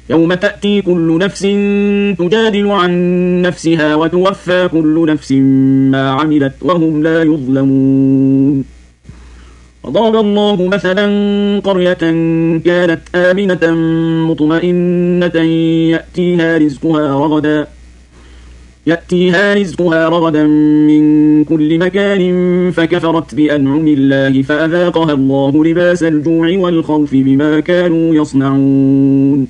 يوم تأتي كل نفس تجادل عن نفسها وتوفى كل نفس ما عملت وهم لا يظلمون. وضرب الله مثلا قرية كانت آمنة مطمئنة يأتيها رزقها رغدا من كل مكان فكفرت بأنعم الله فأذاقها الله لباس الجوع والخوف بما كانوا يصنعون.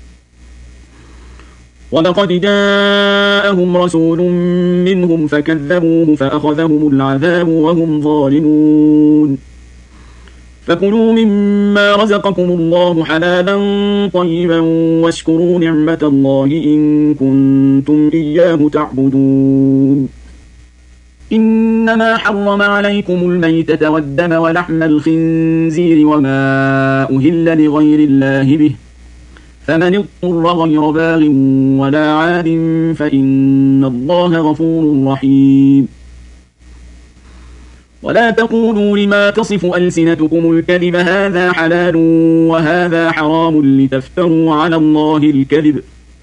ولقد جاءهم رسول منهم فكذبوه فأخذهم العذاب وهم ظالمون. فكلوا مما رزقكم الله حلالا طيبا واشكروا نعمة الله إن كنتم إياه تعبدون. إنما حرم عليكم الميتة والدم ولحم الخنزير وما أهل لغير الله به، فمن اضطر غير باغ ولا عاد فإن الله غفور رحيم. ولا تقولوا لما تصف ألسنتكم الكذب هذا حلال وهذا حرام لتفتروا على الله الكذب،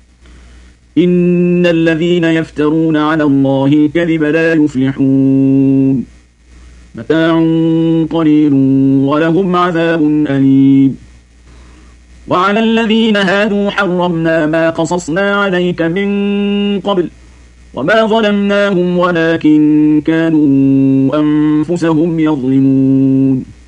إن الذين يفترون على الله الكذب لا يفلحون. متاع قليل ولهم عذاب أليم. وعلى الذين هادوا حرمنا ما قصصنا عليك من قبل وما ظلمناهم ولكن كانوا أنفسهم يظلمون.